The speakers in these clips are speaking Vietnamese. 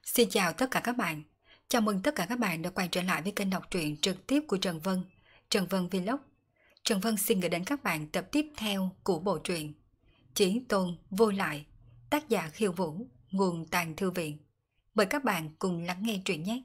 Xin chào tất cả các bạn. Chào mừng tất cả các bạn đã quay trở lại với kênh đọc truyện trực tiếp của Trần Vân, Trần Vân Vlog. Trần Vân xin gửi đến các bạn tập tiếp theo của bộ truyện Chí Tôn Vô Lại, tác giả Khiêu Vũ, nguồn Tàng Thư Viện. Mời các bạn cùng lắng nghe truyện nhé.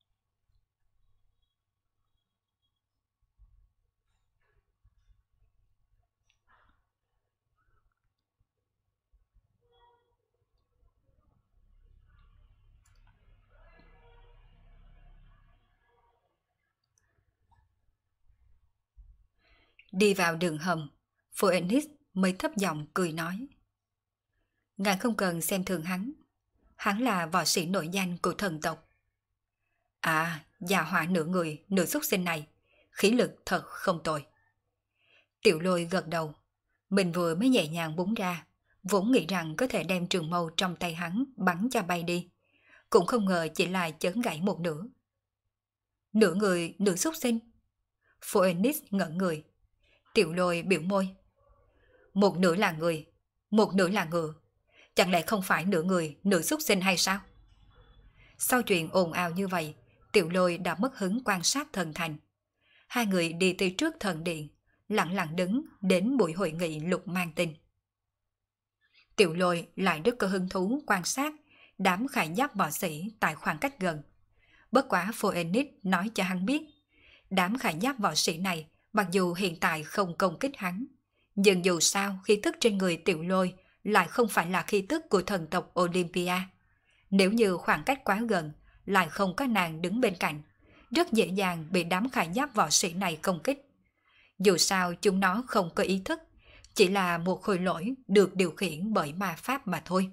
Đi vào đường hầm, Phoenix mới thấp giọng cười nói: Ngài không cần xem thường hắn là võ sĩ nổi danh của thần tộc. À, già hỏa nửa người, nửa súc sinh này, khí lực thật không tồi. Tiểu Lôi gật đầu, mình vừa mới nhẹ nhàng búng ra, vốn nghĩ rằng có thể đem trường mâu trong tay hắn bắn cho bay đi, cũng không ngờ chỉ là chấn gãy một nửa. Nửa người, nửa súc sinh. Phoenix ngẩn người. Tiểu Lôi biểu môi. Một nửa là người, một nửa là ngựa. Chẳng lẽ không phải nửa người, nửa súc sinh hay sao? Sau chuyện ồn ào như vậy, Tiểu Lôi đã mất hứng quan sát thần thành. Hai người đi tới trước thần điện, lặng lặng đứng đến buổi hội nghị lục mang tin. Tiểu Lôi lại rất có hứng thú quan sát đám khải giáp võ sĩ tại khoảng cách gần. Bất quá Phoenix nói cho hắn biết, đám khải giáp võ sĩ này mặc dù hiện tại không công kích hắn, nhưng dù sao khí tức trên người Tiểu Lôi lại không phải là khí tức của thần tộc Olympia. Nếu như khoảng cách quá gần, lại không có nàng đứng bên cạnh, rất dễ dàng bị đám khải giáp võ sĩ này công kích. Dù sao chúng nó không có ý thức, chỉ là một khối lỗi được điều khiển bởi ma pháp mà thôi.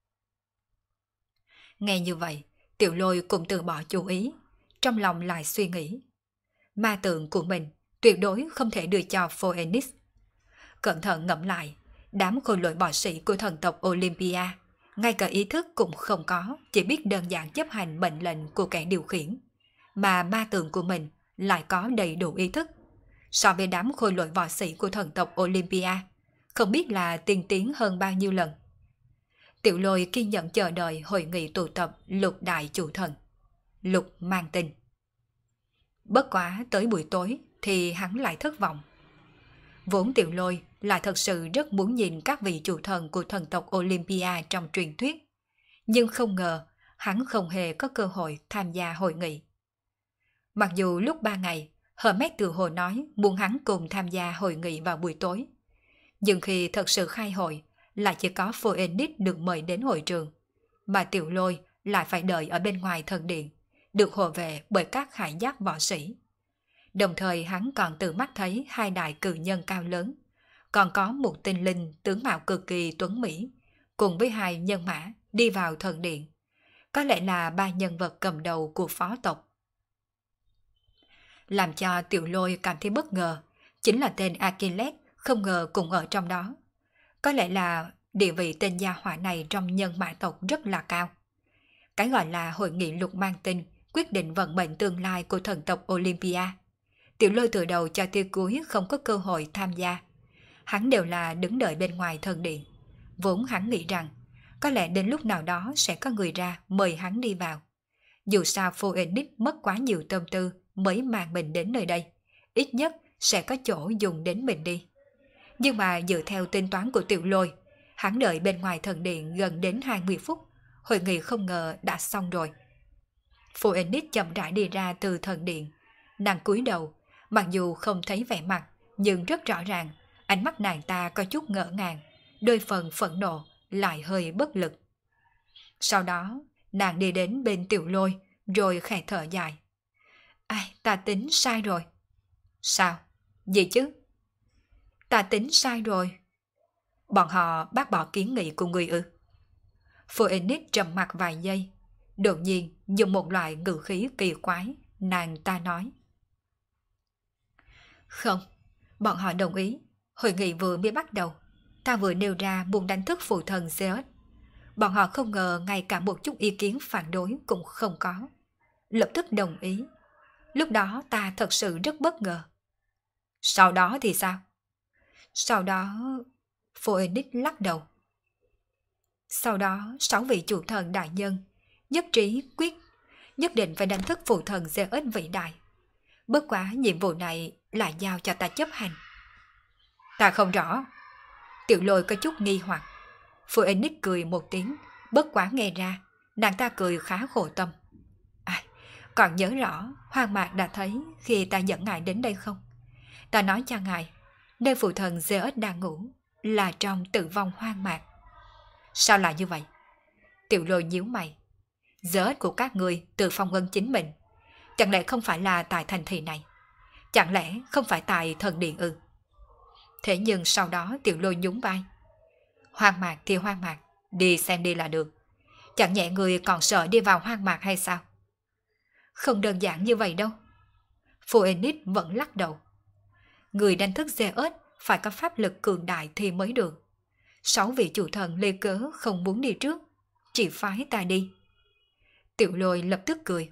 Nghe như vậy, Tiểu Lôi cũng từ bỏ chú ý, trong lòng lại suy nghĩ. Ma tượng của mình tuyệt đối không thể đưa cho Phoenix. Cẩn thận ngẫm lại, đám khôi lỗi võ sĩ của thần tộc Olympia, ngay cả ý thức cũng không có, chỉ biết đơn giản chấp hành mệnh lệnh của kẻ điều khiển. Mà ma tượng của mình lại có đầy đủ ý thức. So với đám khôi lỗi võ sĩ của thần tộc Olympia, không biết là tiên tiến hơn bao nhiêu lần. Tiểu Lôi kiên nhẫn chờ đợi hội nghị tụ tập lục đại chủ thần, lục mang tin. Bất quá tới buổi tối thì hắn lại thất vọng. Vốn Tiểu Lôi là thật sự rất muốn nhìn các vị chủ thần của thần tộc Olympia trong truyền thuyết, nhưng không ngờ hắn không hề có cơ hội tham gia hội nghị. Mặc dù lúc 3 ngày, Hermes tự hồ nói muốn hắn cùng tham gia hội nghị vào buổi tối, nhưng khi thật sự khai hội, lại chỉ có Phoenix được mời đến hội trường, mà Tiểu Lôi lại phải đợi ở bên ngoài thần điện, được hộ vệ bởi các khải giáp võ sĩ. Đồng thời hắn còn từ mắt thấy hai đại cử nhân cao lớn, còn có một tinh linh tướng mạo cực kỳ tuấn mỹ, cùng với hai nhân mã đi vào thần điện. Có lẽ là ba nhân vật cầm đầu của phó tộc. Làm cho Tiểu Lôi cảm thấy bất ngờ, chính là tên Achilles không ngờ cũng ở trong đó. Có lẽ là địa vị tên gia hỏa này trong nhân mã tộc rất là cao. Cái gọi là hội nghị lục mang tinh quyết định vận mệnh tương lai của thần tộc Olympia. Tiểu Lôi từ đầu cho tới cuối không có cơ hội tham gia. Hắn đều là đứng đợi bên ngoài thần điện. Vốn hắn nghĩ rằng có lẽ đến lúc nào đó sẽ có người ra mời hắn đi vào. Dù sao Phoenix mất quá nhiều tâm tư mới mang mình đến nơi đây, ít nhất sẽ có chỗ dùng đến mình đi. Nhưng mà dựa theo tính toán của Tiểu Lôi, hắn đợi bên ngoài thần điện gần đến 20 phút, hội nghị không ngờ đã xong rồi. Phoenix chậm rãi đi ra từ thần điện, nàng cúi đầu, mặc dù không thấy vẻ mặt, nhưng rất rõ ràng, ánh mắt nàng ta có chút ngỡ ngàng, đôi phần phẫn nộ, lại hơi bất lực. Sau đó, nàng đi đến bên Tiểu Lôi, rồi khẽ thở dài. Ai, ta tính sai rồi. Sao? Gì chứ? Ta tính sai rồi. Bọn họ bác bỏ kiến nghị của người ư? Phoenix trầm mặt vài giây, đột nhiên dùng một loại ngữ khí kỳ quái, nàng ta nói. Không, bọn họ đồng ý. Hội nghị vừa mới bắt đầu, ta vừa nêu ra muốn đánh thức phụ thần Zeus. Bọn họ không ngờ ngay cả một chút ý kiến phản đối cũng không có, lập tức đồng ý. Lúc đó ta thật sự rất bất ngờ. Sau đó thì sao? Sau đó... Phoenix lắc đầu. Sau đó 6 vị chủ thần đại nhân nhất trí quyết nhất định phải đánh thức phụ thần Zeus vĩ đại. Bất quá nhiệm vụ này lại giao cho ta chấp hành. Ta không rõ. Tiểu Lôi có chút nghi hoặc. Phoenix cười một tiếng, bất quá nghe ra, nàng ta cười khá khổ tâm. Còn nhớ rõ Hoang Mạc đã thấy khi ta dẫn ngài đến đây không? Ta nói cho ngài, nơi phụ thần Zeus đang ngủ là trong tử vong hoang mạc. Sao lại như vậy? Tiểu Lôi nhíu mày. Zeus của các ngươi tự phong ấn chính mình, chẳng lẽ không phải là tại thành thị này? Chẳng lẽ không phải tại thần điện ư? Thế nhưng sau đó Tiểu Lôi nhún vai. Hoang mạc thì hoang mạc, đi xem đi là được. Chẳng nhẽ người còn sợ đi vào hoang mạc hay sao? Không đơn giản như vậy đâu. Phoenix vẫn lắc đầu. Người đánh thức Zeus phải có pháp lực cường đại thì mới được. 6 vị chủ thần lê cớ không muốn đi trước, chỉ phái ta đi. Tiểu Lôi lập tức cười.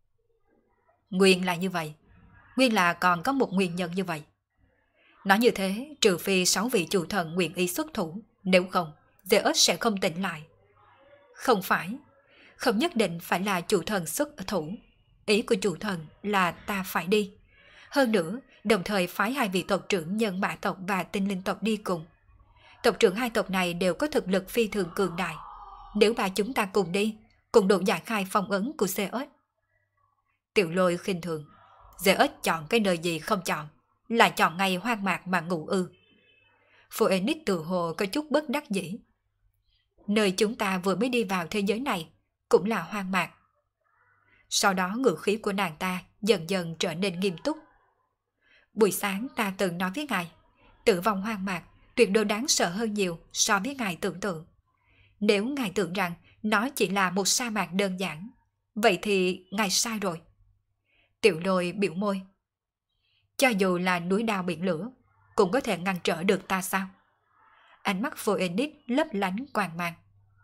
Nguyên là như vậy. Nguyên là còn có một nguyên nhân như vậy. Nói như thế, trừ phi 6 vị chủ thần nguyện ý xuất thủ, nếu không, Zeus sẽ không tỉnh lại. Không phải, không nhất định phải là chủ thần xuất thủ. Ý của chủ thần là ta phải đi. Hơn nữa, đồng thời phái 2 vị tộc trưởng nhân mã tộc và tinh linh tộc đi cùng. Tộc trưởng 2 tộc này đều có thực lực phi thường cường đại. Nếu ba chúng ta cùng đi, cùng độ giải khai phong ấn của Zeus. Tiểu Lôi khinh thường. Zeus chọn cái nơi gì không chọn, lại chọn ngay hoang mạc mà ngủ ư? Phoenix tự hồ có chút bất đắc dĩ. Nơi chúng ta vừa mới đi vào thế giới này cũng là hoang mạc. Sau đó ngữ khí của nàng ta dần dần trở nên nghiêm túc. Buổi sáng ta từng nói với ngài, tử vong hoang mạc tuyệt đối đáng sợ hơn nhiều so với ngài tưởng tượng. Nếu ngài tưởng rằng nó chỉ là một sa mạc đơn giản, vậy thì ngài sai rồi. Tiểu Lôi biểu môi. Cho dù là núi đao biển lửa, cũng có thể ngăn trở được ta sao? Ánh mắt Phoenix lấp lánh quang mang.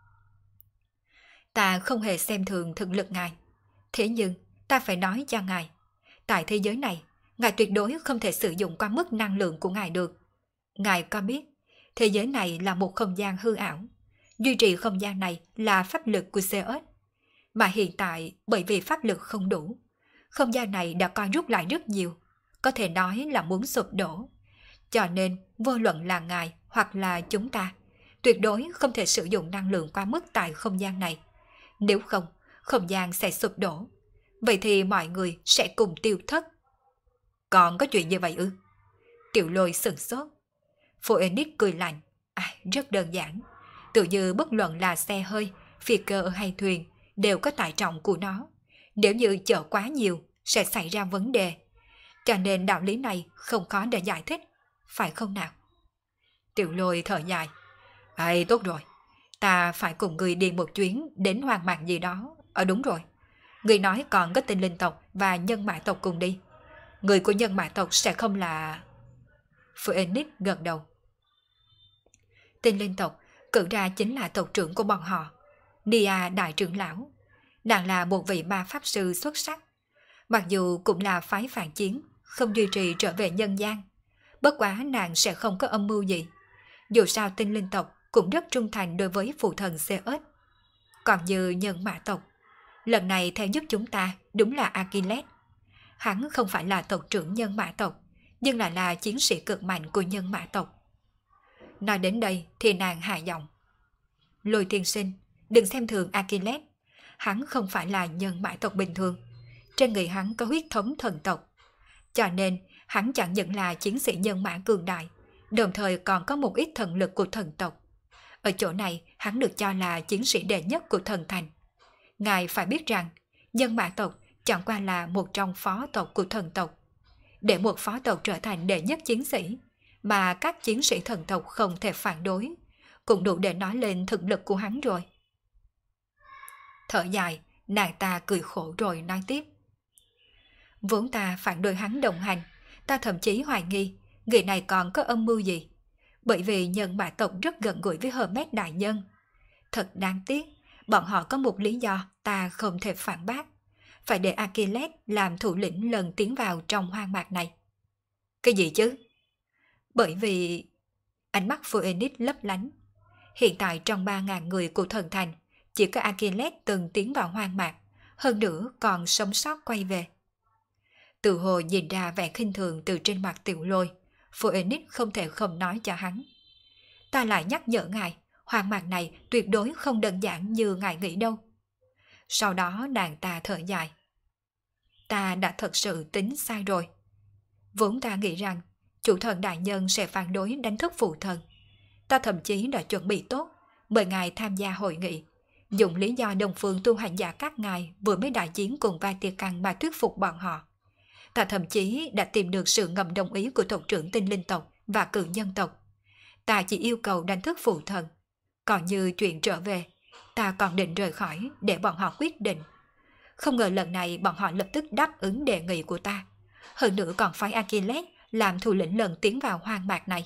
Ta không hề xem thường thực lực ngài. Thế nhưng, ta phải nói cho ngài, tại thế giới này, ngài tuyệt đối không thể sử dụng quá mức năng lượng của ngài được. Ngài có biết, thế giới này là một không gian hư ảo. Duy trì không gian này là pháp lực của Zeus. Mà hiện tại, bởi vì pháp lực không đủ, không gian này đã co rút lại rất nhiều, có thể nói là muốn sụp đổ. Cho nên, vô luận là ngài hoặc là chúng ta, tuyệt đối không thể sử dụng năng lượng quá mức tại không gian này. Nếu không, không gian sẽ sụp đổ. Vậy thì mọi người sẽ cùng tiêu thất. Còn có chuyện như vậy ư? Tiểu Lôi sửng sốt. Phoenix cười lạnh. Rất đơn giản. Tự như bất luận là xe hơi, phi cơ hay thuyền đều có tải trọng của nó. Nếu như chở quá nhiều sẽ xảy ra vấn đề. Cho nên đạo lý này không khó để giải thích, phải không nào? Tiểu Lôi thở dài. Tốt rồi. Ta phải cùng người đi một chuyến đến hoang mạc gì đó. Đúng rồi. Người nói còn có tinh linh tộc và nhân mã tộc cùng đi. Người của nhân mã tộc sẽ không là... Phoenix gật đầu. Tinh linh tộc cử ra chính là tộc trưởng của bọn họ, Nia đại trưởng lão. Nàng là một vị ma pháp sư xuất sắc. Mặc dù cũng là phái phản chiến, không duy trì trở về nhân gian. Bất quá nàng sẽ không có âm mưu gì. Dù sao tinh linh tộc cũng rất trung thành đối với phụ thần Zeus. Còn như nhân mã tộc, lần này theo giúp chúng ta đúng là Achilles. Hắn không phải là tộc trưởng nhân mã tộc, nhưng lại là chiến sĩ cực mạnh của nhân mã tộc. Nói đến đây thì nàng hạ giọng. Lôi tiên sinh, đừng xem thường Achilles. Hắn không phải là nhân mã tộc bình thường. Trên người hắn có huyết thống thần tộc. Cho nên hắn chẳng những là chiến sĩ nhân mã cường đại, đồng thời còn có một ít thần lực của thần tộc. Ở chỗ này hắn được cho là chiến sĩ đệ nhất của thần thành. Ngài phải biết rằng nhân mã tộc chẳng qua là một trong phó tộc của thần tộc. Để một phó tộc trở thành đệ nhất chiến sĩ mà các chiến sĩ thần tộc không thể phản đối, cũng đủ để nói lên thực lực của hắn rồi. Thở dài, nàng ta cười khổ rồi nói tiếp. Vốn ta phản đối hắn đồng hành, ta thậm chí hoài nghi người này còn có âm mưu gì. Bởi vì nhân mã tộc rất gần gũi với Hermes đại nhân. Thật đáng tiếc, bọn họ có một lý do ta không thể phản bác. Phải để Achilles làm thủ lĩnh lần tiến vào trong hoang mạc này. Cái gì chứ? Bởi vì... Ánh mắt Phoenix lấp lánh. Hiện tại trong 3.000 người của thần thành, chỉ có Achilles từng tiến vào hoang mạc, hơn nữa còn sống sót quay về. Từ hồ nhìn ra vẻ khinh thường từ trên mặt Tiểu Lôi, Phoenix không thể không nói cho hắn. Ta lại nhắc nhở ngài, hoang mạc này tuyệt đối không đơn giản như ngài nghĩ đâu. Sau đó nàng ta thở dài. Ta đã thật sự tính sai rồi. Vốn ta nghĩ rằng chủ thần đại nhân sẽ phản đối đánh thức phụ thần. Ta thậm chí đã chuẩn bị tốt, mời ngài tham gia hội nghị, dùng lý do đồng phương tu hành giả các ngài vừa mới đại chiến cùng Vatican mà thuyết phục bọn họ. Ta thậm chí đã tìm được sự ngầm đồng ý của tộc trưởng tinh linh tộc và cự nhân tộc. Ta chỉ yêu cầu đánh thức phụ thần. Còn như chuyện trở về, ta còn định rời khỏi để bọn họ quyết định. Không ngờ lần này bọn họ lập tức đáp ứng đề nghị của ta. Hơn nữa còn phái Achilles làm thủ lĩnh lần tiến vào hoang mạc này.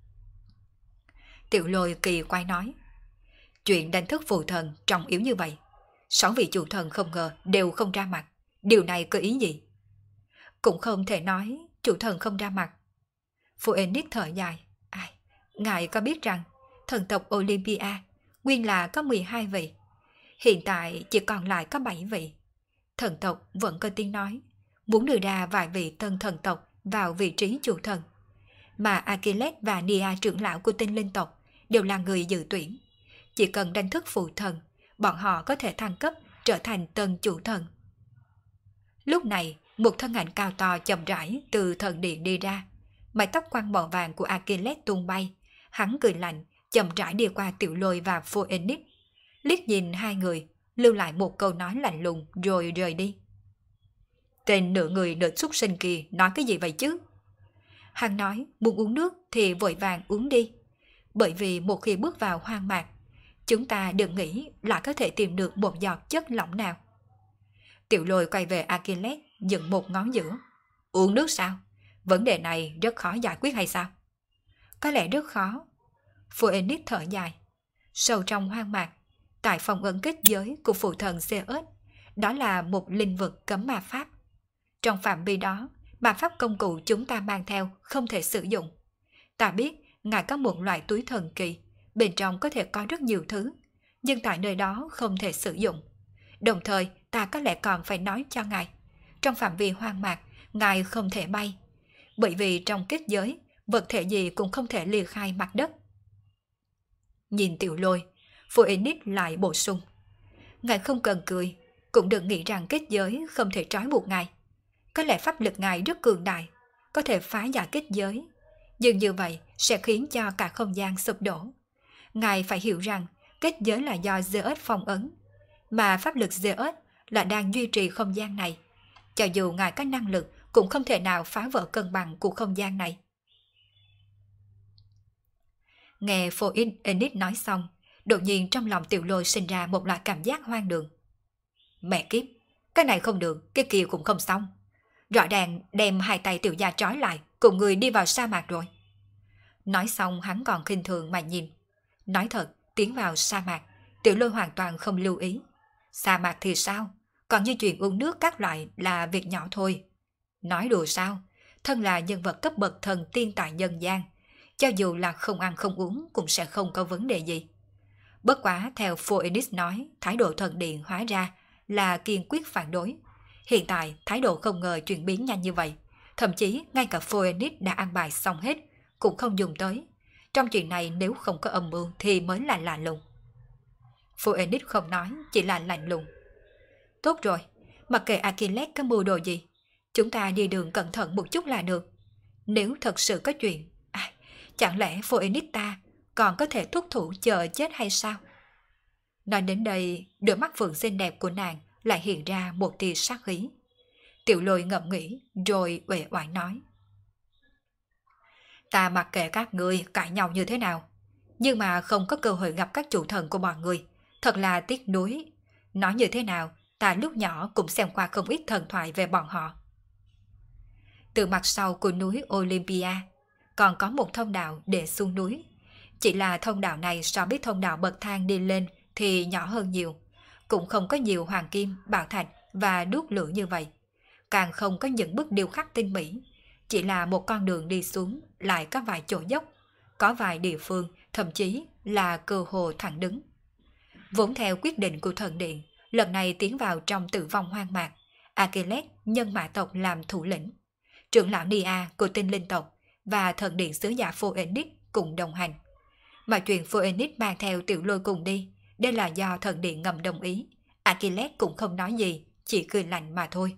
Tiểu Lôi kỳ quái nói. Chuyện đánh thức phụ thần trọng yếu như vậy. 6 vị chủ thần không ngờ đều không ra mặt. Điều này có ý gì? Cũng không thể nói chủ thần không ra mặt. Phoenix thở dài. Ngài có biết rằng thần tộc Olympia nguyên là có 12 vị. Hiện tại chỉ còn lại có 7 vị. Thần tộc vẫn có tiếng nói, muốn đưa ra vài vị tân thần tộc vào vị trí chủ thần. Mà Achilles và Nia trưởng lão của tinh linh tộc đều là người dự tuyển. Chỉ cần đánh thức phụ thần, bọn họ có thể thăng cấp trở thành tân chủ thần. Lúc này, một thân ảnh cao to chậm rãi từ thần điện đi ra. Mái tóc quăn màu vàng của Achilles tung bay. Hắn cười lạnh, chậm rãi đi qua Tiểu Lôi và Phoenix. Liếc nhìn hai người, lưu lại một câu nói lạnh lùng rồi rời đi. Tên nửa người nửa súc sinh kia nói cái gì vậy chứ? Hắn nói muốn uống nước thì vội vàng uống đi. Bởi vì một khi bước vào hoang mạc, chúng ta đừng nghĩ là có thể tìm được một giọt chất lỏng nào. Tiểu Lôi quay về Achilles, dựng một ngón giữa. Uống nước sao? Vấn đề này rất khó giải quyết hay sao? Có lẽ rất khó. Phoenix thở dài. Sâu trong hoang mạc, tại phòng ấn kết giới của phụ thần Zeus, đó là một linh vực cấm ma pháp. Trong phạm vi đó, ma pháp công cụ chúng ta mang theo không thể sử dụng. Ta biết ngài có một loại túi thần kỳ, bên trong có thể có rất nhiều thứ, nhưng tại nơi đó không thể sử dụng. Đồng thời, ta có lẽ còn phải nói cho ngài, trong phạm vi hoang mạc, ngài không thể bay, bởi vì trong kết giới, vật thể gì cũng không thể ly khai mặt đất. Nhìn Tiểu Lôi, Phoenix lại bổ sung. Ngài không cần cười, cũng đừng nghĩ rằng kết giới không thể trói buộc ngài. Có lẽ pháp lực ngài rất cường đại, có thể phá giải kết giới. Nhưng như vậy sẽ khiến cho cả không gian sụp đổ. Ngài phải hiểu rằng kết giới là do Zeus phong ấn, mà pháp lực Zeus là đang duy trì không gian này. Cho dù ngài có năng lực cũng không thể nào phá vỡ cân bằng của không gian này. Nghe Phoenix nói xong, đột nhiên trong lòng Tiểu Lôi sinh ra một loại cảm giác hoang đường. Mẹ kiếp, cái này không được, cái kia cũng không xong. Rõ ràng đem hai tay tiểu gia trói lại, cùng người đi vào sa mạc rồi. Nói xong hắn còn khinh thường mà nhìn. Nói thật, tiến vào sa mạc, Tiểu Lôi hoàn toàn không lưu ý. Sa mạc thì sao? Còn như chuyện uống nước các loại là việc nhỏ thôi. Nói đùa sao? Thân là nhân vật cấp bậc thần tiên tại nhân gian, cho dù là không ăn không uống cũng sẽ không có vấn đề gì. Bất quá theo Phoenix nói, thái độ thần điện hóa ra là kiên quyết phản đối. Hiện tại thái độ không ngờ chuyển biến nhanh như vậy, thậm chí ngay cả Phoenix đã ăn bài xong hết, cũng không dùng tới. Trong chuyện này nếu không có âm mưu thì mới là lạ lùng. Phoenix không nói, chỉ là lạnh lùng. Tốt rồi, mặc kệ Achilles có mưu đồ gì, chúng ta đi đường cẩn thận một chút là được. Nếu thật sự có chuyện, chẳng lẽ Phoenix ta còn có thể thúc thủ chờ chết hay sao? Nói đến đây, đôi mắt phượng xinh đẹp của nàng lại hiện ra một tia sát khí. Tiểu Lôi ngẫm nghĩ rồi uể oải nói. Ta mặc kệ các ngươi cãi nhau như thế nào, nhưng mà không có cơ hội gặp các chủ thần của bọn người, thật là tiếc nuối. Nói như thế nào, ta lúc nhỏ cũng xem qua không ít thần thoại về bọn họ. Từ mặt sau của núi Olympia, còn có một thông đạo để xuống núi. Chỉ là thông đạo này so với thông đạo bậc thang đi lên thì nhỏ hơn nhiều, cũng không có nhiều hoàng kim, bảo thạch và đuốc lửa như vậy. Càng không có những bức điêu khắc tinh mỹ, chỉ là một con đường đi xuống lại có vài chỗ dốc, có vài địa phương thậm chí là cơ hồ thẳng đứng. Vốn theo quyết định của thần điện, lần này tiến vào trong tử vong hoang mạc, Achilles nhân mã tộc làm thủ lĩnh. Trưởng lão Nia của tinh linh tộc và thần điện sứ giả Phoenix cùng đồng hành. Mà chuyện Phoenix mang theo Tiểu Lôi cùng đi, đây là do thần điện ngầm đồng ý. Achilles cũng không nói gì, chỉ cười lạnh mà thôi.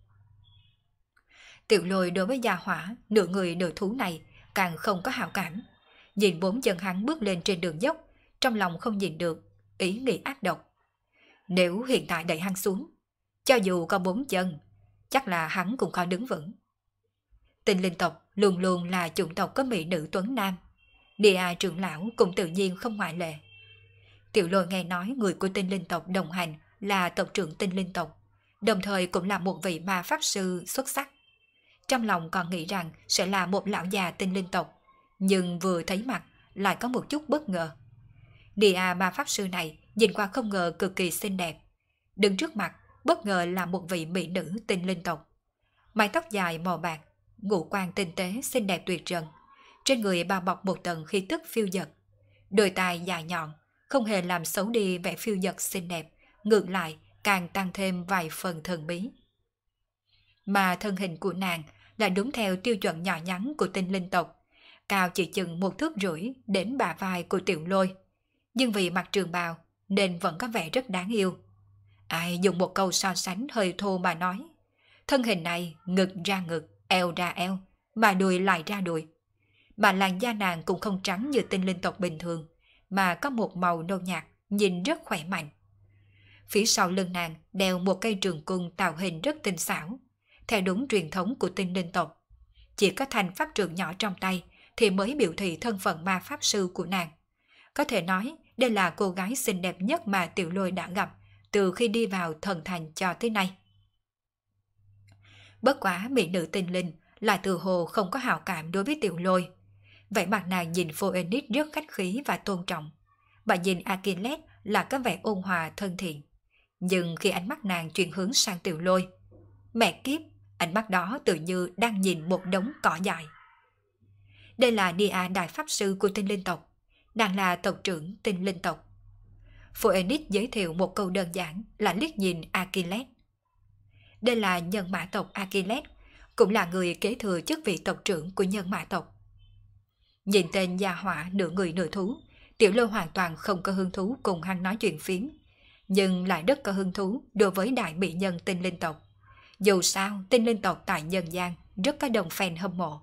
Tiểu Lôi đối với gia hỏa, nửa người nửa thú này càng không có hảo cảm. Nhìn 4 chân hắn bước lên trên đường dốc, trong lòng không nhìn được ý nghĩ ác độc. Nếu hiện tại đẩy hắn xuống, cho dù có 4 chân, chắc là hắn cũng khó đứng vững. Tinh linh tộc luôn luôn là chủng tộc có mỹ nữ tuấn nam. Nia trưởng lão cũng tự nhiên không ngoại lệ. Tiểu Lôi nghe nói người của tinh linh tộc đồng hành là tộc trưởng tinh linh tộc, đồng thời cũng là một vị ma pháp sư xuất sắc. Trong lòng còn nghĩ rằng sẽ là một lão già tinh linh tộc, nhưng vừa thấy mặt lại có một chút bất ngờ. Nia ma pháp sư này nhìn qua không ngờ cực kỳ xinh đẹp. Đứng trước mặt bất ngờ là một vị mỹ nữ tinh linh tộc. Mái tóc dài màu bạc, ngũ quan tinh tế xinh đẹp tuyệt trần. Trên người bao bọc một tầng khí tức phiêu dật. Đôi tai dài nhọn, không hề làm xấu đi vẻ phiêu dật xinh đẹp, ngược lại càng tăng thêm vài phần thần bí. Mà thân hình của nàng là đúng theo tiêu chuẩn nhỏ nhắn của tinh linh tộc, cao chỉ chừng 1 thước rưỡi đến bả vai của Tiểu Lôi. Nhưng vì mặc trường bào nên vẫn có vẻ rất đáng yêu. Ai dùng một câu so sánh hơi thô mà nói, thân hình này ngực ra ngực, eo ra eo, mà đùi lại ra đùi. Mà làn da nàng cũng không trắng như tinh linh tộc bình thường, mà có một màu nâu nhạt, nhìn rất khỏe mạnh. Phía sau lưng nàng đeo một cây trường cung tạo hình rất tinh xảo, theo đúng truyền thống của tinh linh tộc. Chỉ có thanh pháp trượng nhỏ trong tay thì mới biểu thị thân phận ma pháp sư của nàng. Có thể nói đây là cô gái xinh đẹp nhất mà Tiểu Lôi đã gặp từ khi đi vào thần thành cho tới nay. Bất quá mỹ nữ tinh linh lại từ hồ không có hảo cảm đối với Tiểu Lôi. Vậy mặt nàng nhìn Phoenix rất khách khí và tôn trọng. Bà nhìn Achilles là có vẻ ôn hòa thân thiện. Nhưng khi ánh mắt nàng chuyển hướng sang Tiểu Lôi, mẹ kiếp, ánh mắt đó tự như đang nhìn một đống cỏ dại. Đây là Nia đại pháp sư của tinh linh tộc. Nàng là tộc trưởng tinh linh tộc. Phoenix giới thiệu một câu đơn giản là liếc nhìn Achilles. Đây là nhân mã tộc Achilles, cũng là người kế thừa chức vị tộc trưởng của nhân mã tộc. Nhìn tên gia hỏa nửa người nửa thú, Tiểu Lôi hoàn toàn không có hứng thú cùng hắn nói chuyện phiếm, nhưng lại rất có hứng thú đối với đại mỹ nhân tinh linh tộc. Dù sao, tinh linh tộc tại nhân gian rất có đồng fan hâm mộ.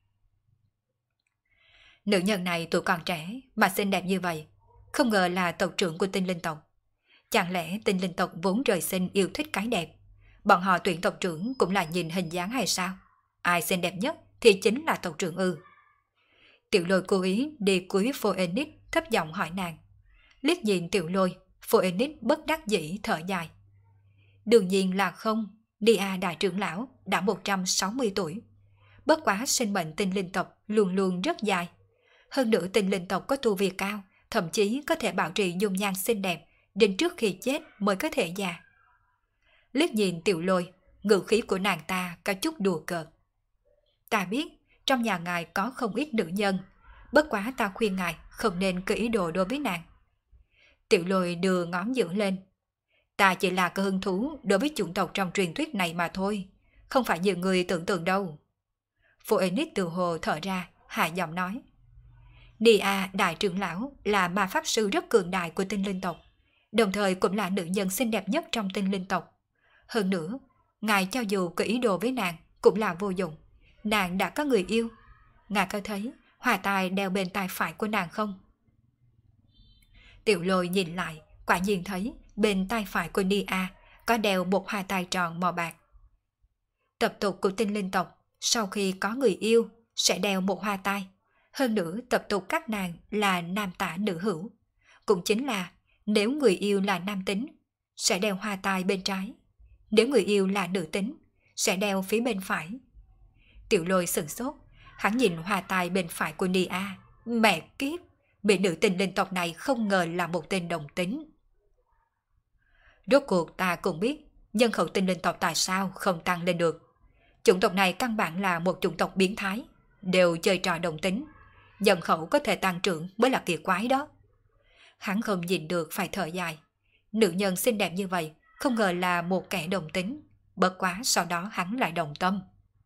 Nữ nhân này tuổi còn trẻ mà xinh đẹp như vậy, không ngờ là tộc trưởng của tinh linh tộc. Chẳng lẽ tinh linh tộc vốn trời sinh yêu thích cái đẹp? Bọn họ tuyển tộc trưởng cũng là nhìn hình dáng hay sao? Ai xinh đẹp nhất thì chính là tộc trưởng ư? Tiểu Lôi cố ý đi cúi Phoenix thấp giọng hỏi nàng. Liếc nhìn Tiểu Lôi, Phoenix bất đắc dĩ thở dài. Đương nhiên là không, Nia đại trưởng lão đã 160 tuổi. Bất quá sinh mệnh tinh linh tộc luôn luôn rất dài. Hơn nữa tinh linh tộc có tu vi cao, thậm chí có thể bảo trì dung nhan xinh đẹp, đến trước khi chết mới có thể già. Liếc nhìn Tiểu Lôi, ngữ khí của nàng ta có chút đùa cợt. Ta biết, trong nhà ngài có không ít nữ nhân, bất quá ta khuyên ngài không nên có ý đồ đối với nàng. Tiểu Lôi đưa ngón giữa lên. Ta chỉ là có hứng thú đối với chủng tộc trong truyền thuyết này mà thôi, không phải như người tưởng tượng đâu. Phoenix từ hồ thở ra, hạ giọng nói. Nia đại trưởng lão là ma pháp sư rất cường đại của tinh linh tộc, đồng thời cũng là nữ nhân xinh đẹp nhất trong tinh linh tộc. Hơn nữa, ngài cho dù có ý đồ với nàng cũng là vô dụng, nàng đã có người yêu. Ngài có thấy hòa tài đeo bên tai phải của nàng không? Tiểu Lôi nhìn lại, quả nhiên thấy bên tai phải của Nia có đeo một hòa tài tròn màu bạc. Tập tục của tinh linh tộc, sau khi có người yêu sẽ đeo một hoa tai. Hơn nữa tập tục các nàng là nam tả nữ hữu, cũng chính là nếu người yêu là nam tính sẽ đeo hoa tai bên trái, nếu người yêu là nữ tính sẽ đeo phía bên phải. Tiểu Lôi sửng sốt, hắn nhìn hoa tai bên phải của Nia, mẹ kiếp, mỹ nữ tinh linh tộc này không ngờ là một tên đồng tính. Rốt cuộc ta cũng biết nhân khẩu tinh linh tộc tại sao không tăng lên được. Chủng tộc này căn bản là một chủng tộc biến thái, đều chơi trò đồng tính. Nhân khẩu có thể tăng trưởng mới là kỳ quái đó. Hắn không nhìn được phải thở dài. Nữ nhân xinh đẹp như vậy, không ngờ là một kẻ đồng tính. Bất quá sau đó hắn lại đồng tâm.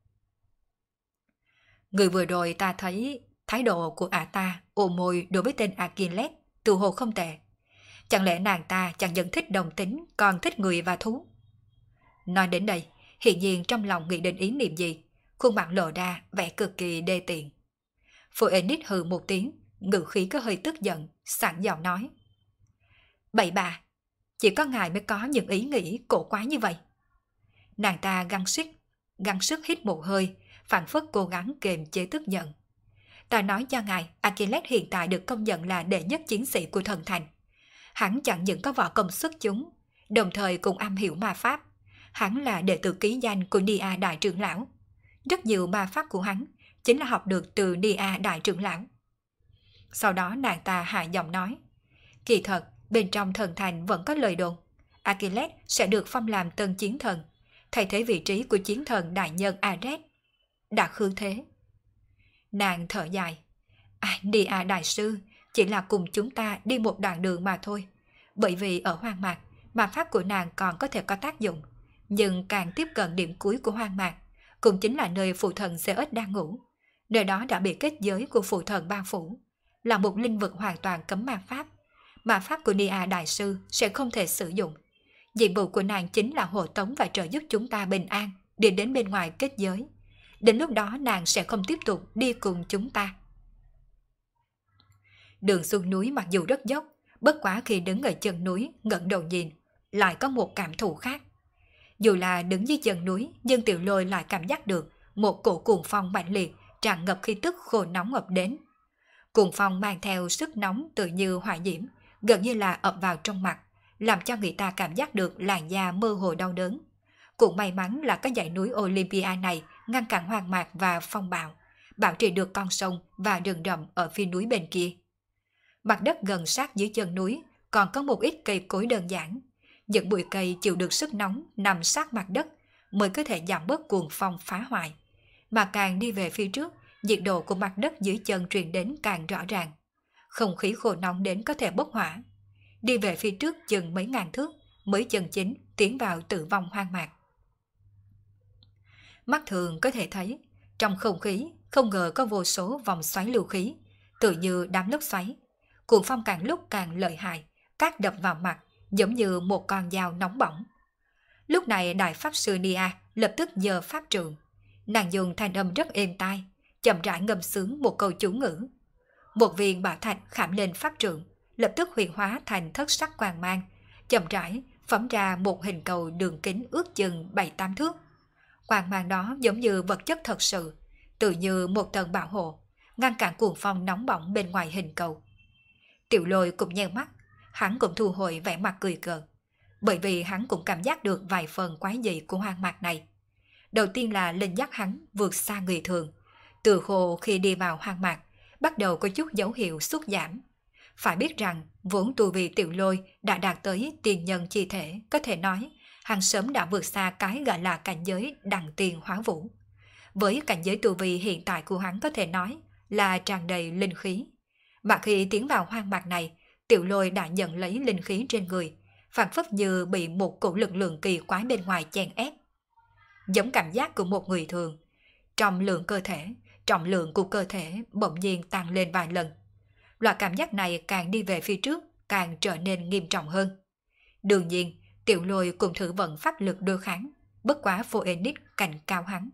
Người vừa rồi ta thấy thái độ của ả ta ôm môi đối với tên Achilles tự hồ không tệ. Chẳng lẽ nàng ta chẳng những thích đồng tính còn thích người và thú? Nói đến đây, hiển nhiên trong lòng nghĩ đến ý niệm gì, khuôn mặt lộ ra vẻ cực kỳ đê tiện. Phoenix hừ một tiếng, ngữ khí có hơi tức giận, sẵn giọng nói. Bậy bạ, chỉ có ngài mới có những ý nghĩ cổ quái như vậy. Nàng ta gắng sức hít một hơi, phản phất cố gắng kiềm chế tức giận. Ta nói cho ngài, Achilles hiện tại được công nhận là đệ nhất chiến sĩ của thần thành. Hắn chẳng những có võ công xuất chúng, đồng thời cũng am hiểu ma pháp. Hắn là đệ tử ký danh của Nia Đại trưởng lão. Rất nhiều ma pháp của hắn chính là học được từ Nia Đại trưởng lão. Sau đó nàng ta hạ giọng nói. Kỳ thật, bên trong thần thành vẫn có lời đồn. Achilles sẽ được phong làm tân chiến thần, thay thế vị trí của chiến thần đại nhân Ares. Đã khư thế. Nàng thở dài. Nia đại sư chỉ là cùng chúng ta đi một đoạn đường mà thôi. Bởi vì ở hoang mạc, ma pháp của nàng còn có thể có tác dụng. Nhưng càng tiếp cận điểm cuối của hoang mạc, cũng chính là nơi phụ thần Zeus đang ngủ. Nơi đó đã bị kết giới của phụ thần bao phủ, là một linh vực hoàn toàn cấm ma pháp. Ma pháp của Nia đại sư sẽ không thể sử dụng. Nhiệm vụ của nàng chính là hộ tống và trợ giúp chúng ta bình an đi đến bên ngoài kết giới. Đến lúc đó nàng sẽ không tiếp tục đi cùng chúng ta. Đường xuống núi mặc dù rất dốc, bất quá khi đứng ở chân núi ngẩng đầu nhìn, lại có một cảm thụ khác. Dù là đứng dưới chân núi, nhưng Tiểu Lôi lại cảm giác được một cổ cuồng phong mạnh liệt tràn ngập khí tức khô nóng ập đến. Cuồng phong mang theo sức nóng tự như hỏa diễm, gần như là ập vào trong mặt, làm cho người ta cảm giác được làn da mơ hồ đau đớn. Cũng may mắn là cái dãy núi Olympia này ngăn cản hoang mạc và phong bạo, bảo trì được con sông và rừng rậm ở phía núi bên kia. Mặt đất gần sát dưới chân núi còn có một ít cây cối đơn giản. Những bụi cây chịu được sức nóng nằm sát mặt đất mới có thể giảm bớt cuồng phong phá hoại. Mà càng đi về phía trước, nhiệt độ của mặt đất dưới chân truyền đến càng rõ ràng. Không khí khô nóng đến có thể bốc hỏa. Đi về phía trước chừng mấy ngàn thước mới chân chính tiến vào tử vong hoang mạc. Mắt thường có thể thấy, trong không khí không ngờ có vô số vòng xoáy lưu khí, tự như đám lốc xoáy. Cuồng phong càng lúc càng lợi hại, cát đập vào mặt giống như một con dao nóng bỏng. Lúc này đại pháp sư Nia lập tức giơ pháp trượng. Nàng dùng thanh âm rất êm tai, chậm rãi ngâm sướng một câu chú ngữ. Một viên bảo thạch khảm lên pháp trượng, lập tức huyền hóa thành thất sắc quang mang, chậm rãi phóng ra một hình cầu đường kính ước chừng 7-8 thước. Quang mang đó giống như vật chất thật sự, tự như một tầng bảo hộ, ngăn cản cuồng phong nóng bỏng bên ngoài hình cầu. Tiểu Lôi cũng nheo mắt, hắn cũng thu hồi vẻ mặt cười cợt, bởi vì hắn cũng cảm giác được vài phần quái dị của hoang mạc này. Đầu tiên là linh giác hắn vượt xa người thường, từ hồ khi đi vào hoang mạc, bắt đầu có chút dấu hiệu sút giảm. Phải biết rằng, vốn tu vi Tiểu Lôi đã đạt tới tiền nhân chi thể, có thể nói, hắn sớm đã vượt xa cái gọi là cảnh giới đằng tiền hóa vũ. Với cảnh giới tu vi hiện tại của hắn có thể nói là tràn đầy linh khí. Mà khi tiến vào hoang mạc này, Tiểu Lôi đã nhận lấy linh khí trên người, phảng phất như bị một cổ lực lượng kỳ quái bên ngoài chèn ép. Giống cảm giác của một người thường, trọng lượng của cơ thể bỗng nhiên tăng lên vài lần. Loại cảm giác này càng đi về phía trước, càng trở nên nghiêm trọng hơn. Đương nhiên, Tiểu Lôi cũng thử vận pháp lực đối kháng, bất quá Phoenix cạnh cao hắn.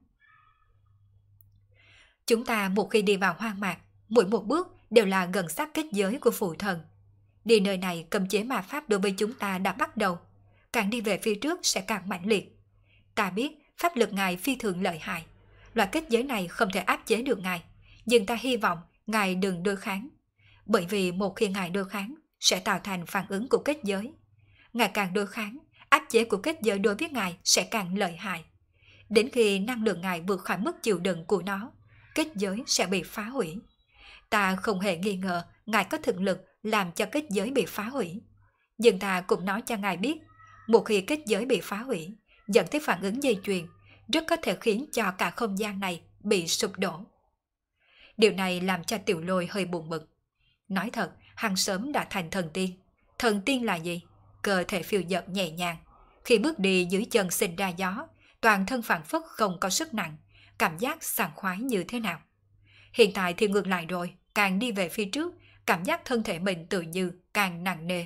Chúng ta một khi đi vào hoang mạc, mỗi một bước đều là gần sát kết giới của phụ thần. Đi nơi này cầm chế ma pháp đối với chúng ta đã bắt đầu, càng đi về phía trước sẽ càng mạnh liệt. Ta biết pháp lực ngài phi thường lợi hại, loại kết giới này không thể áp chế được ngài, nhưng ta hy vọng ngài đừng đối kháng, bởi vì một khi ngài đối kháng sẽ tạo thành phản ứng của kết giới. Ngài càng đối kháng, áp chế của kết giới đối với ngài sẽ càng lợi hại. Đến khi năng lượng ngài vượt khỏi mức chịu đựng của nó, kết giới sẽ bị phá hủy. Ta không hề nghi ngờ ngài có thực lực làm cho kết giới bị phá hủy. Nhưng ta cũng nói cho ngài biết, một khi kết giới bị phá hủy, dẫn tới phản ứng dây chuyền, rất có thể khiến cho cả không gian này bị sụp đổ. Điều này làm cho Tiểu Lôi hơi buồn bực. Nói thật, hắn sớm đã thành thần tiên. Thần tiên là gì? Cơ thể phiêu dật nhẹ nhàng. Khi bước đi dưới chân sinh ra gió, toàn thân phảng phất không có sức nặng, cảm giác sảng khoái như thế nào. Hiện tại thì ngược lại rồi, càng đi về phía trước, cảm giác thân thể mình tự như càng nặng nề.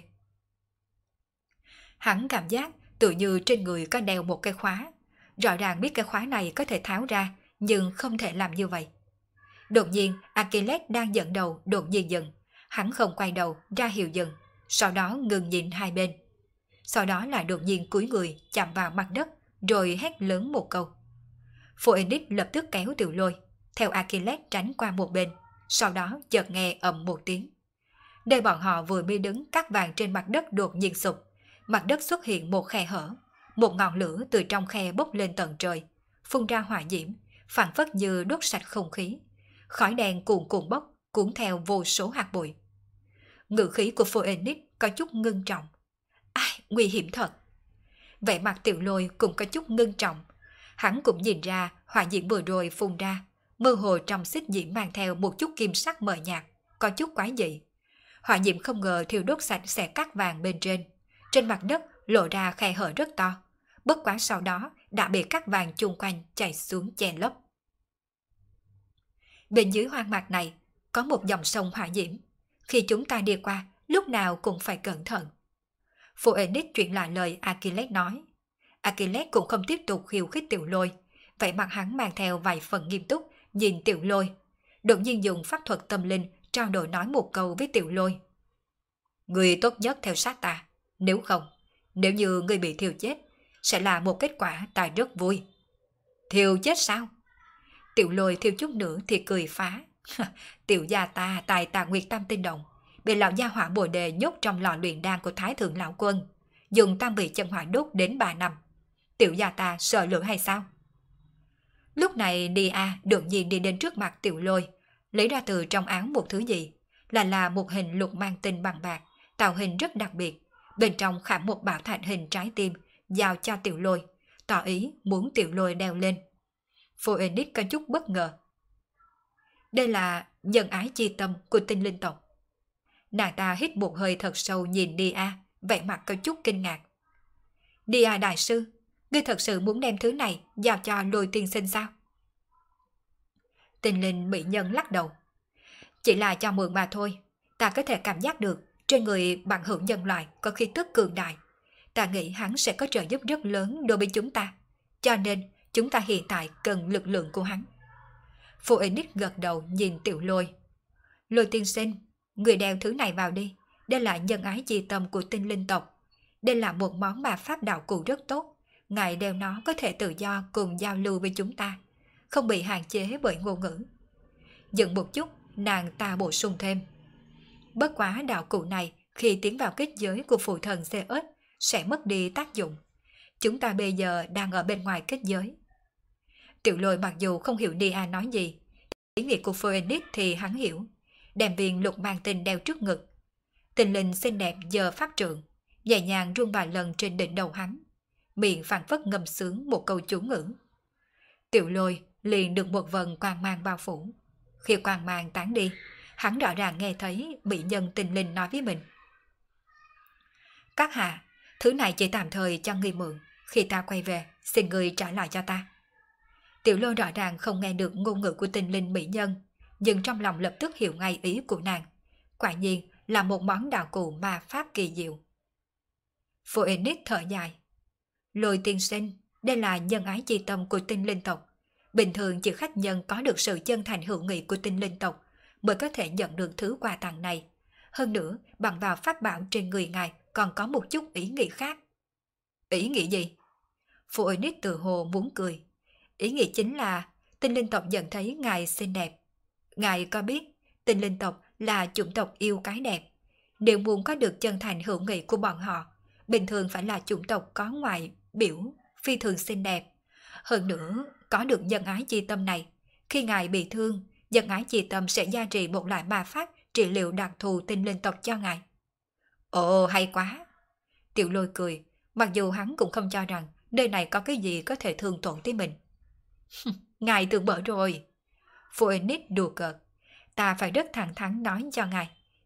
Hắn cảm giác tự như trên người có đeo một cái khóa. Rõ ràng biết cái khóa này có thể tháo ra, nhưng không thể làm như vậy. Đột nhiên, Achilles đang dẫn đầu đột nhiên dừng. Hắn không quay đầu ra hiệu dừng, sau đó ngừng nhìn hai bên. Sau đó là đột nhiên cúi người chạm vào mặt đất, rồi hét lớn một câu. Phoenix lập tức kéo Tiểu Lôi, theo Achilles tránh qua một bên, sau đó chợt nghe ầm một tiếng. Nơi bọn họ vừa mới đứng, cát vàng trên mặt đất đột nhiên sụp, mặt đất xuất hiện một khe hở, một ngọn lửa từ trong khe bốc lên tận trời, phun ra hỏa diễm, phảng phất như đốt sạch không khí. Khói đen cuồn cuộn bốc, cuốn theo vô số hạt bụi. Ngữ khí của Phoenix có chút ngưng trọng. Ai, nguy hiểm thật. Vẻ mặt Tiểu Lôi cũng có chút ngưng trọng. Hắn cũng nhìn ra hỏa diễm vừa rồi phun ra, mơ hồ trong xích diễm mang theo một chút kim sắc mờ nhạt, có chút quái dị. Hỏa diễm không ngờ thiêu đốt sạch sẽ cát vàng bên trên. Trên mặt đất lộ ra khe hở rất to, bất quá sau đó đã bị cát vàng chung quanh chảy xuống che lấp. Bên dưới hoang mạc này có một dòng sông hỏa diễm. Khi chúng ta đi qua, lúc nào cũng phải cẩn thận. Phoenix truyền lại lời Achilles nói. Achilles cũng không tiếp tục khiêu khích Tiểu Lôi, vậy mặt hắn mang theo vài phần nghiêm túc, nhìn Tiểu Lôi. Đột nhiên dùng pháp thuật tâm linh trao đổi nói một câu với Tiểu Lôi. Người tốt nhất theo sát ta, nếu không, nếu như người bị thiêu chết, sẽ là một kết quả ta rất vui. Thiêu chết sao? Tiểu Lôi thiêu chút nữa thì cười phá. Tiểu gia ta tài tà Nguyệt Tam Tinh Động, bị lão gia hỏa Bồ Đề nhốt trong lò luyện đan của Thái Thượng Lão Quân, dùng tam vị chân hỏa đốt đến 3 năm. Tiểu gia ta sợ lửa hay sao? Lúc này Nia đột nhiên đi đến trước mặt Tiểu Lôi, lấy ra từ trong áo một thứ gì, là một hình lục mang tinh bằng bạc, tạo hình rất đặc biệt, bên trong khảm một bảo thạch hình trái tim, giao cho Tiểu Lôi, tỏ ý muốn Tiểu Lôi đeo lên. Phoenix có chút bất ngờ. Đây là nhân ái chi tâm của tinh linh tộc. Nàng ta hít một hơi thật sâu nhìn Nia, vẻ mặt có chút kinh ngạc. Nia đại sư, ngươi thật sự muốn đem thứ này giao cho Lôi tiên sinh sao? Tinh linh mỹ nhân lắc đầu. Chỉ là cho mượn mà thôi, ta có thể cảm giác được trên người bằng hữu nhân loại có khí tức cường đại. Ta nghĩ hắn sẽ có trợ giúp rất lớn đối với chúng ta, cho nên chúng ta hiện tại cần lực lượng của hắn. Phoenix gật đầu nhìn Tiểu Lôi. Lôi tiên sinh, người đeo thứ này vào đi, đây là nhân ái chi tâm của tinh linh tộc. Đây là một món mà pháp đạo cụ rất tốt, ngài đeo nó có thể tự do cùng giao lưu với chúng ta, không bị hạn chế bởi ngôn ngữ. Dừng một chút, nàng ta bổ sung thêm. Bất quá đạo cụ này khi tiến vào kết giới của phụ thần Zeus sẽ mất đi tác dụng. Chúng ta bây giờ đang ở bên ngoài kết giới. Tiểu Lôi mặc dù không hiểu Nia nói gì, ý nghĩa của Phoenix thì hắn hiểu. Đem viên lục mang tinh đeo trước ngực. Tinh linh xinh đẹp giơ pháp trượng, nhẹ nhàng rung vài lần trên đỉnh đầu hắn, miệng phảng phất ngâm sướng một câu chú ngữ. Tiểu Lôi liền được một vần quang mang bao phủ. Khi quang mang tán đi, hắn rõ ràng nghe thấy mỹ nhân tinh linh nói với mình. Các hạ, thứ này chỉ tạm thời cho ngươi mượn, khi ta quay về, xin ngươi trả lại cho ta. Tiểu Lôi rõ ràng không nghe được ngôn ngữ của tinh linh mỹ nhân, nhưng trong lòng lập tức hiểu ngay ý của nàng. Quả nhiên là một món đạo cụ ma pháp kỳ diệu. Phoenix thở dài. Lôi tiên sinh, đây là nhân ái chi tâm của tinh linh tộc. Bình thường chỉ khách nhân có được sự chân thành hữu nghị của tinh linh tộc mới có thể nhận được thứ quà tặng này. Hơn nữa, bằng vào pháp bảo trên người ngài còn có một chút ý nghĩ khác. Ý nghĩ gì? Phoenix tự hồ muốn cười. Ý nghĩ chính là tinh linh tộc nhận thấy ngài xinh đẹp. Ngài có biết tinh linh tộc là chủng tộc yêu cái đẹp. Nếu muốn có được chân thành hữu nghị của bọn họ, bình thường phải là chủng tộc có ngoại biểu phi thường xinh đẹp. Hơn nữa, có được nhân ái chi tâm này, khi ngài bị thương, nhân ái chi tâm sẽ gia trì một loại ma pháp trị liệu đặc thù tinh linh tộc cho ngài. Ồ, hay quá! Tiểu Lôi cười, mặc dù hắn cũng không cho rằng nơi này có cái gì có thể thương tổn tới mình. Ngài tưởng bở rồi. Phoenix đùa cợt. Ta phải rất thẳng thắn nói cho ngài.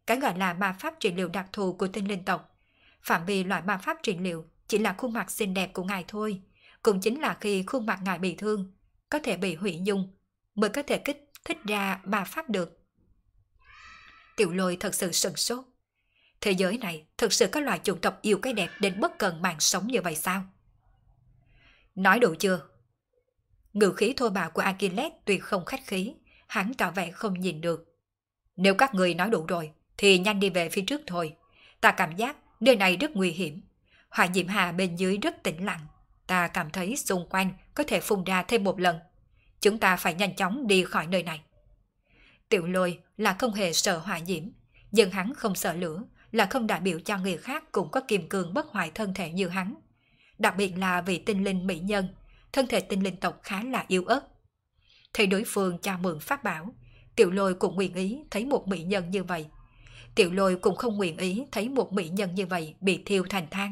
Cái gọi là ma pháp trị liệu đặc thù của tinh linh tộc. Phạm vi loại ma pháp trị liệu chỉ là khuôn mặt xinh đẹp của ngài thôi. Cũng chính là khi khuôn mặt ngài bị thương, có thể bị hủy dung, mới có thể kích thích ra ma pháp được. Tiểu Lôi thật sự sửng sốt. Thế giới này thực sự có loài chủng tộc yêu cái đẹp đến bất cần mạng sống như vậy sao? Nói đủ chưa? Ngữ khí thô bạo của Achilles tuy không khách khí, hắn tỏ vẻ không nhìn được. Nếu các người nói đủ rồi, thì nhanh đi về phía trước thôi. Ta cảm giác nơi này rất nguy hiểm. Hỏa diễm hà bên dưới rất tĩnh lặng. Ta cảm thấy xung quanh có thể phun ra thêm một lần. Chúng ta phải nhanh chóng đi khỏi nơi này. Tiểu Lôi là không hề sợ hỏa diễm, nhưng hắn không sợ lửa là không đại biểu cho người khác cũng có kiềm cường bất hoại thân thể như hắn. Đặc biệt là vì tinh linh mỹ nhân, thân thể tinh linh tộc khá là yếu ớt. Thấy đối phương cho mượn pháp bảo, Tiểu Lôi cũng nguyện ý thấy một mỹ nhân như vậy. Tiểu Lôi cũng không nguyện ý thấy một mỹ nhân như vậy bị thiêu thành than.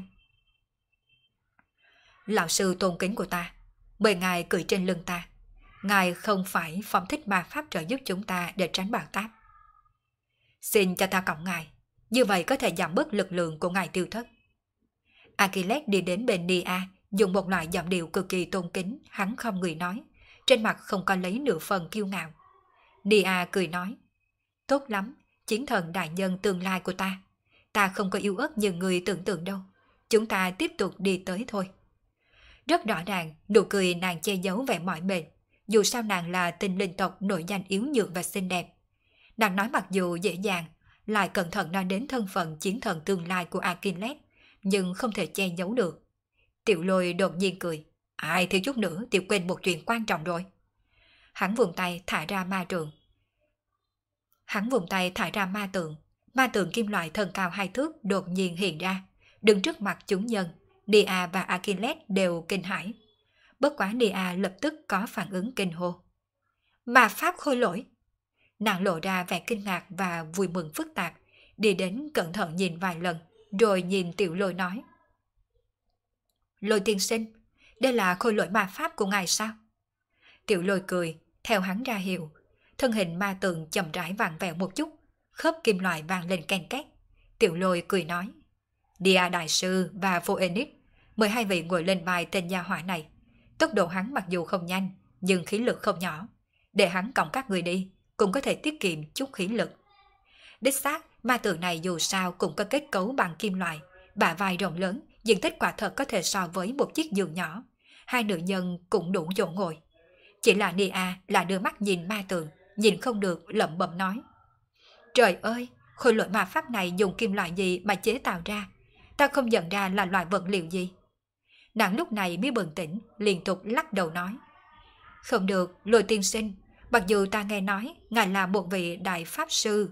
Lão sư tôn kính của ta, mời ngài cười trên lưng ta. Ngài không phải phóng thích ma pháp trợ giúp chúng ta để tránh bão táp. Xin cho ta cõng ngài, như vậy có thể giảm bớt lực lượng của ngài tiêu thất. Achilles đi đến bên Nia, dùng một loại giọng điệu cực kỳ tôn kính, hắn không người nói, trên mặt không có lấy nửa phần kiêu ngạo. Nia cười nói, tốt lắm, chiến thần đại nhân tương lai của ta. Ta không có yếu ớt như người tưởng tượng đâu. Chúng ta tiếp tục đi tới thôi. Rất rõ ràng, nụ cười nàng che giấu vẻ mỏi mệt. Dù sao nàng là tinh linh tộc nổi danh yếu nhược và xinh đẹp. Nàng nói mặc dù dễ dàng, lại cẩn thận nói đến thân phận chiến thần tương lai của Achilles, nhưng không thể che giấu được. Tiểu Lôi đột nhiên cười. Ai thiếu chút nữa tiểu quên một chuyện quan trọng rồi. Hắn vùng tay thả ra ma tượng. Ma tượng kim loại thân cao 2 thước đột nhiên hiện ra, đứng trước mặt chúng nhân. Nia và Achilles đều kinh hãi. Bất quá Nia lập tức có phản ứng kinh hô. Ma pháp khôi lỗi. Nàng lộ ra vẻ kinh ngạc và vui mừng phức tạp, đi đến cẩn thận nhìn vài lần, rồi nhìn Tiểu Lôi nói. Lôi tiên sinh, đây là khôi lỗi ma pháp của ngài sao? Tiểu Lôi cười, theo hắn ra hiệu. Thân hình ma tượng chậm rãi vặn vẹo một chút, khớp kim loại vang lên ken két. Tiểu Lôi cười nói. Nia đại sư và Phoenix, mời hai vị ngồi lên vai tên gia hỏa này. Tốc độ hắn mặc dù không nhanh, nhưng khí lực không nhỏ. Để hắn cõng các người đi, cũng có thể tiết kiệm chút khí lực. Đích xác, ma tượng này dù sao cũng có kết cấu bằng kim loại, bả vai rộng lớn, diện tích quả thật có thể so với một chiếc giường nhỏ. Hai nữ nhân cũng đủ chỗ ngồi. Chỉ là Nia là đưa mắt nhìn ma tượng, nhìn không được lẩm bẩm nói. Trời ơi, khối lỗi ma pháp này dùng kim loại gì mà chế tạo ra? Ta không nhận ra là loại vật liệu gì. Nàng lúc này mới bừng tỉnh, liên tục lắc đầu nói. Không được, Lôi tiên sinh, mặc dù ta nghe nói ngài là một vị đại pháp sư,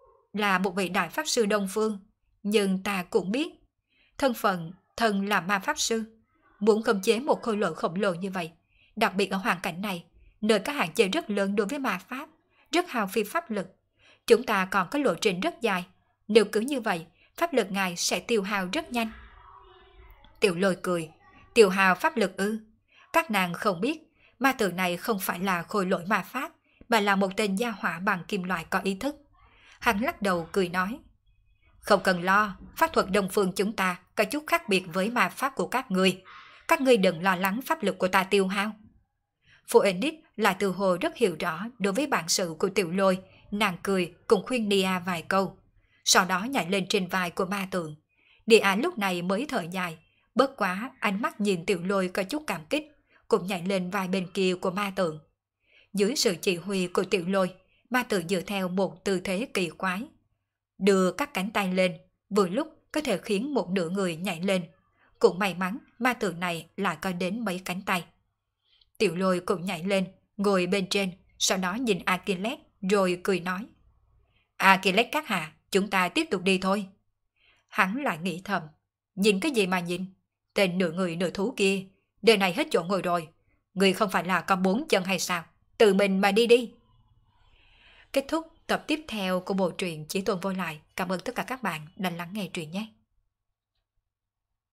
Đông Phương, nhưng ta cũng biết, thân phận thần là ma pháp sư, muốn khống chế một khối lỗi khổng lồ như vậy, đặc biệt ở hoàn cảnh này, nơi có hạn chế rất lớn đối với ma pháp, rất hao phí pháp lực. Chúng ta còn có lộ trình rất dài, nếu cứ như vậy, pháp lực ngài sẽ tiêu hao rất nhanh. Tiểu Lôi cười, tiêu hao pháp lực ư? Các nàng không biết, ma tượng này không phải là khôi lỗi ma pháp, mà là một tên gia hỏa bằng kim loại có ý thức. Hắn lắc đầu cười nói. Không cần lo, pháp thuật Đông Phương chúng ta có chút khác biệt với ma pháp của các ngươi. Các ngươi đừng lo lắng pháp lực của ta tiêu hao. Phoenix là từ hồ rất hiểu rõ đối với bản sự của Tiểu Lôi, nàng cười cùng khuyên Nia vài câu. Sau đó nhảy lên trên vai của ma tượng. Nia lúc này mới thở dài, bất quá ánh mắt nhìn Tiểu Lôi có chút cảm kích, cũng nhảy lên vai bên kia của ma tượng. Dưới sự chỉ huy của Tiểu Lôi, ma tượng dựa theo một tư thế kỳ quái, đưa các cánh tay lên, vừa lúc có thể khiến một nửa người nhảy lên. Cũng may mắn ma tượng này lại có đến mấy cánh tay. Tiểu Lôi cũng nhảy lên, ngồi bên trên, sau đó nhìn Achilles rồi cười nói. Achilles các hạ, chúng ta tiếp tục đi thôi. Hắn lại nghĩ thầm, nhìn cái gì mà nhìn, tên nửa người nửa thú kia, đời này hết chỗ ngồi rồi, người không phải là có 4 chân hay sao, tự mình mà đi đi. Kết thúc tập tiếp theo của bộ truyện Chí Tôn Vô Lại. Cảm ơn tất cả các bạn đã lắng nghe truyện nhé.